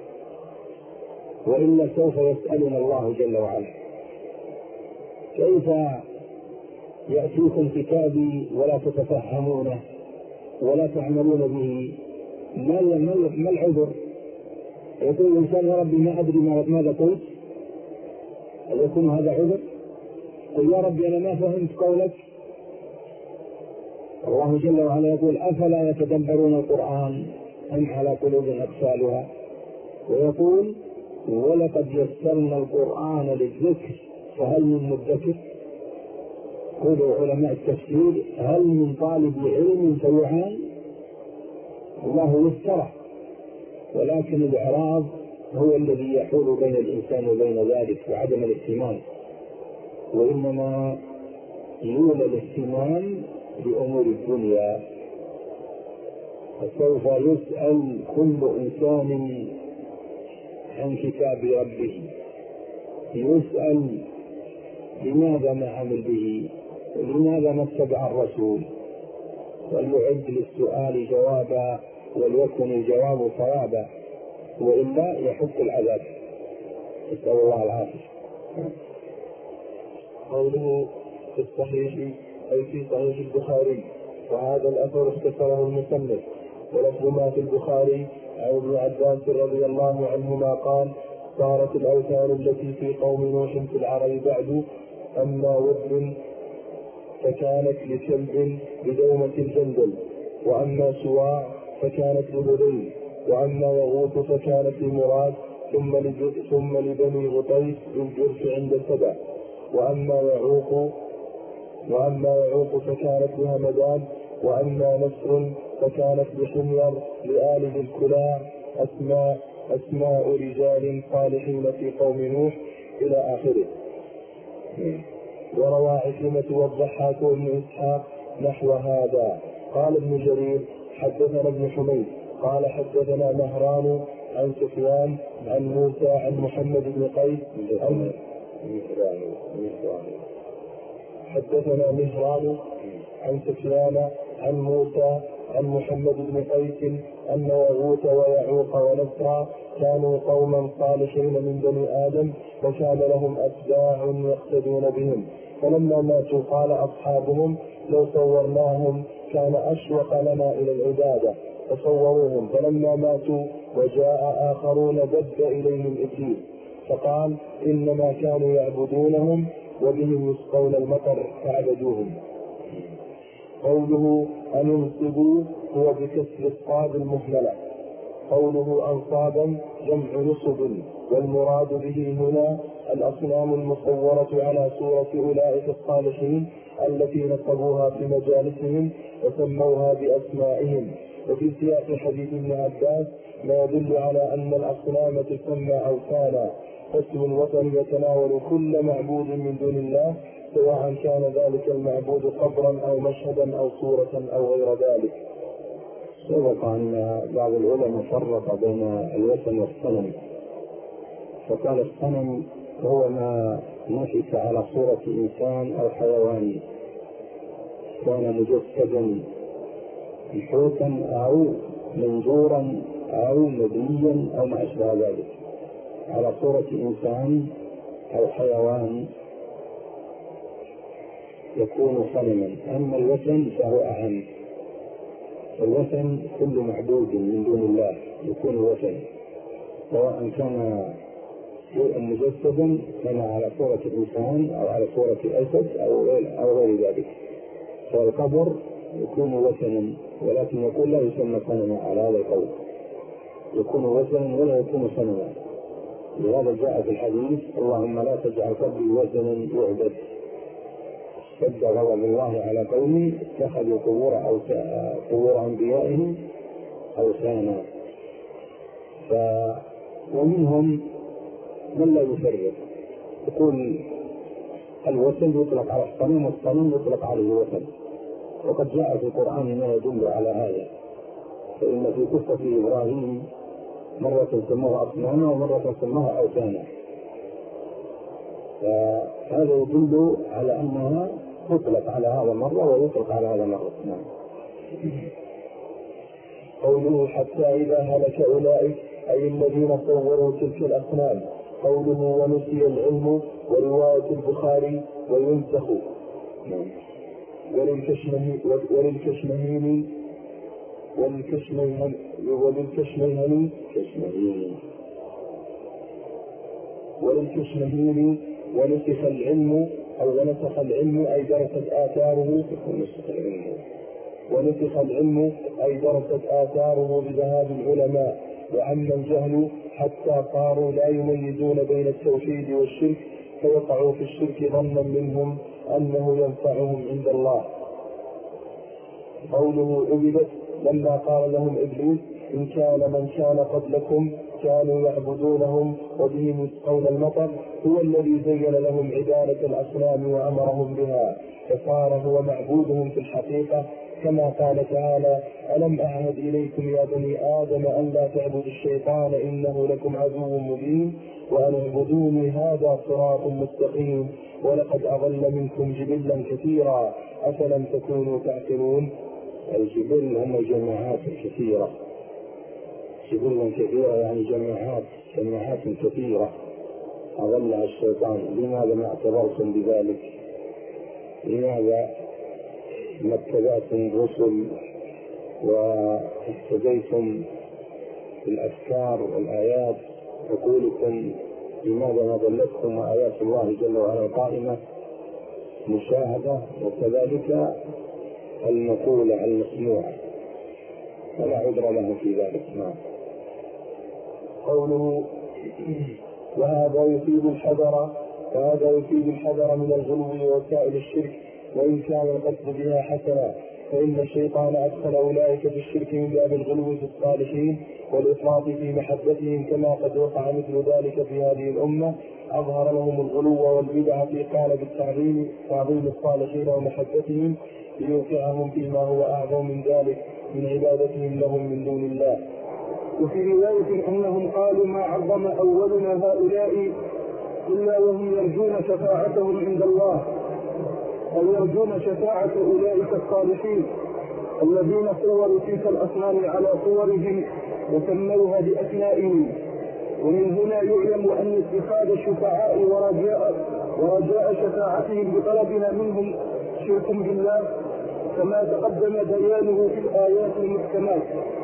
وإلا سوف يسألنا الله جل وعلا كيف يأتيكم كتابي ولا تتفهمونه ولا تعملون به؟ ما العذر؟ يقول الإنسان يا ربي ما أدري ماذا قلت، هل يكون هذا عذر؟ قل يا ربي أنا ما فهمت قولك. الله جل وعلا يقول أفلا يتدبرون القرآن أم على قلوب أقفالها، ويقول ولقد يسرنا القرآن للذكر فهل من مدكر. قولوا علماء التفسير هل من طالب علم فيعان؟ الله يسره، ولكن الإعراض هو الذي يحول بين الإنسان وبين ذلك وعدم الاهتمام. وإنما يولى الاهتمام بأمور الدنيا. فسوف يسأل كل إنسان عن كتاب ربه، يسأل لماذا ما عمل به، لماذا ما اتبع الرسول، وليعد للسؤال جوابا وليكن الجواب صوابا. وإلا يحق العذاب. نسأل الله العافية. قوله في الصحيح أي في صحيح البخاري، وهذا الأثر اختصره المصنف، ولفظ ما في البخاري عن ابن عباس رضي الله عنهما قال: صارت الأوثان التي في قوم نوح في العرب بعد أما ود فكانت لكلب بدومة الجندل، وأما سواع فكانت لهذيل، وأما يغوث فكانت لمراد، ثم لبني غطيس بالجرف عند سبع، وأما يعوق فكانت لهمدان، وأما نسر فكانت لحمير لآل ذي الكلاع، أسماء رجال صالحين في قوم نوح إلى آخره. وروى عكرمة والضحاك وابن إسحاق نحو هذا. قال ابن جرير: حدثنا ابن حميد قال حدثنا مهران عن سفيان عن موسى عن محمد بن قيس حدثنا مهران عن سفيان عن موسى عن محمد بن قيس أن يغوث ويعوق ونسرا كانوا قوما صالحين من بني آدم، وكان لهم أتباع يقتدون بهم، فلما ماتوا قال أصحابهم: لو صورناهم كان أشوق لنا إلى العبادة، فصوروهم، فلما ماتوا وجاء آخرون دب إليهم إبليس فقال: إنما كانوا يعبدونهم وبهم يسقون المطر فعبدوهم. قوله أن ينصبوا هو بكسر الصاد المهملة. قوله أنصابا جمع نصب، والمراد به هنا الأصنام المصورة على صورة أولئك الصالحين التي نصبوها في مجالسهم وسموها بأسمائهم. وفي سياق حديث ابن عباس ما يدل على أن الأصنام تسمى أوثانا، فاسم الوثن يتناول كل معبود من دون الله، سواء كان ذلك المعبود قبرا أو مشهدا أو صورة أو غير ذلك. سبق أن بعض العلماء فرق بين الوثن والصنم، فقال الصنم هو ما نشأ على صورة إنسان أو حيوان، كان مجسدا منحوتا أو منجورا أو مبنيا أو ما أشبه ذلك على صورة إنسان أو حيوان يكون صنما. أما الوثن فهو أعم، الوثن كل معبود من دون الله يكون وثن، سواء كان مجسدا كان على صورة إنسان أو على صورة أسد أو غير ذلك، فالقبر يكون وثنا، ولكن يقول لا يسمى صنما على هذا القول، يكون وثنا ولا يكون صنما. لهذا جاء في الحديث: اللهم لا تجعل قبري وثنا يعبد. شد غضب الله على قوم اتخذوا قبور أنبيائهم أوثانا. ومنهم من لا يفرق، يقول الوثن يطلق على الصنم والصنم يطلق على الوثن، وقد جاء في القرآن ما يدل على هذا. فإن في قصة إبراهيم مرة سموها أصناما ومرة سموها أوثانا، فهذا يدل على أنها تطلق على هذا مرة ويطلق على هذا مرة. قوله حتى إذا هلك أولئك أي الذين صوروا تلك الأصنام. قوله ونسي العلم، ورواية البخاري وينسخ. وللكشمهيني ونسخ العلم أو ونسخ العلم أي درست آثاره، ونسخ العلم أي درست آثاره بذهاب العلماء، وعم الجهل حتى صاروا لا يميزون بين التوحيد والشرك، فوقعوا في الشرك ظنا منهم أنه ينفعهم عند الله. قوله عبدت لما قال لهم إبليس: إن كان من كان قبلكم كانوا يعبدونهم وبهم يسقون المطر، هو الذي زين لهم عبادة الأصنام وأمرهم بها، فصار هو معبودهم في الحقيقة، كما قال تعالى: ألم أعهد إليكم يا بني آدم أن لا تعبدوا الشيطان إنه لكم عدو مبين وأن اعبدوني هذا صراط مستقيم، ولقد أضل منكم جبلا كثيرا أفلم تكونوا تعقلون. الجبل هم جماعات كثيرة، جبلا كثيرة يعني جماعات كثيرة أضلها الشيطان. لماذا ما اعتبرتم بذلك؟ لماذا ما اتبعتم الرسل واهتديتم بالأفكار والآيات عقولكم؟ لماذا ما ضلتكم وآيات الله جل وعلا قائمة مشاهدة وكذلك المقولة المسموعة؟ فلا عذر له في ذلك. نعم. قوله وهذا يفيد الحذر من الغلو ووسائل الشرك، وإن كان القصد بها حسنا، فإن الشيطان أدخل أولئك في الشرك من باب الغلو في الصالحين والإفراط في محبتهم، كما قد وقع مثل ذلك في هذه الأمة. أظهر لهم الغلو والبدع في قالب تعظيم الصالحين ومحبتهم، ليوقعهم فيما هو أعظم من ذلك من عبادتهم لهم من دون الله. وفي رواية أنهم قالوا ما عظم أولنا هؤلاء إلا وهم يرجون شفاعتهم عند الله، أو يرجون شفاعة أولئك الصالحين الذين صوروا تلك الأصنام على صورهم وسموها بأسمائهم. ومن هنا يعلم أن اتخاذ الشفعاء ورجاء شفاعتهم بطلبها منهم شرك بالله، كما تقدم بيانه في الآيات المحكمات.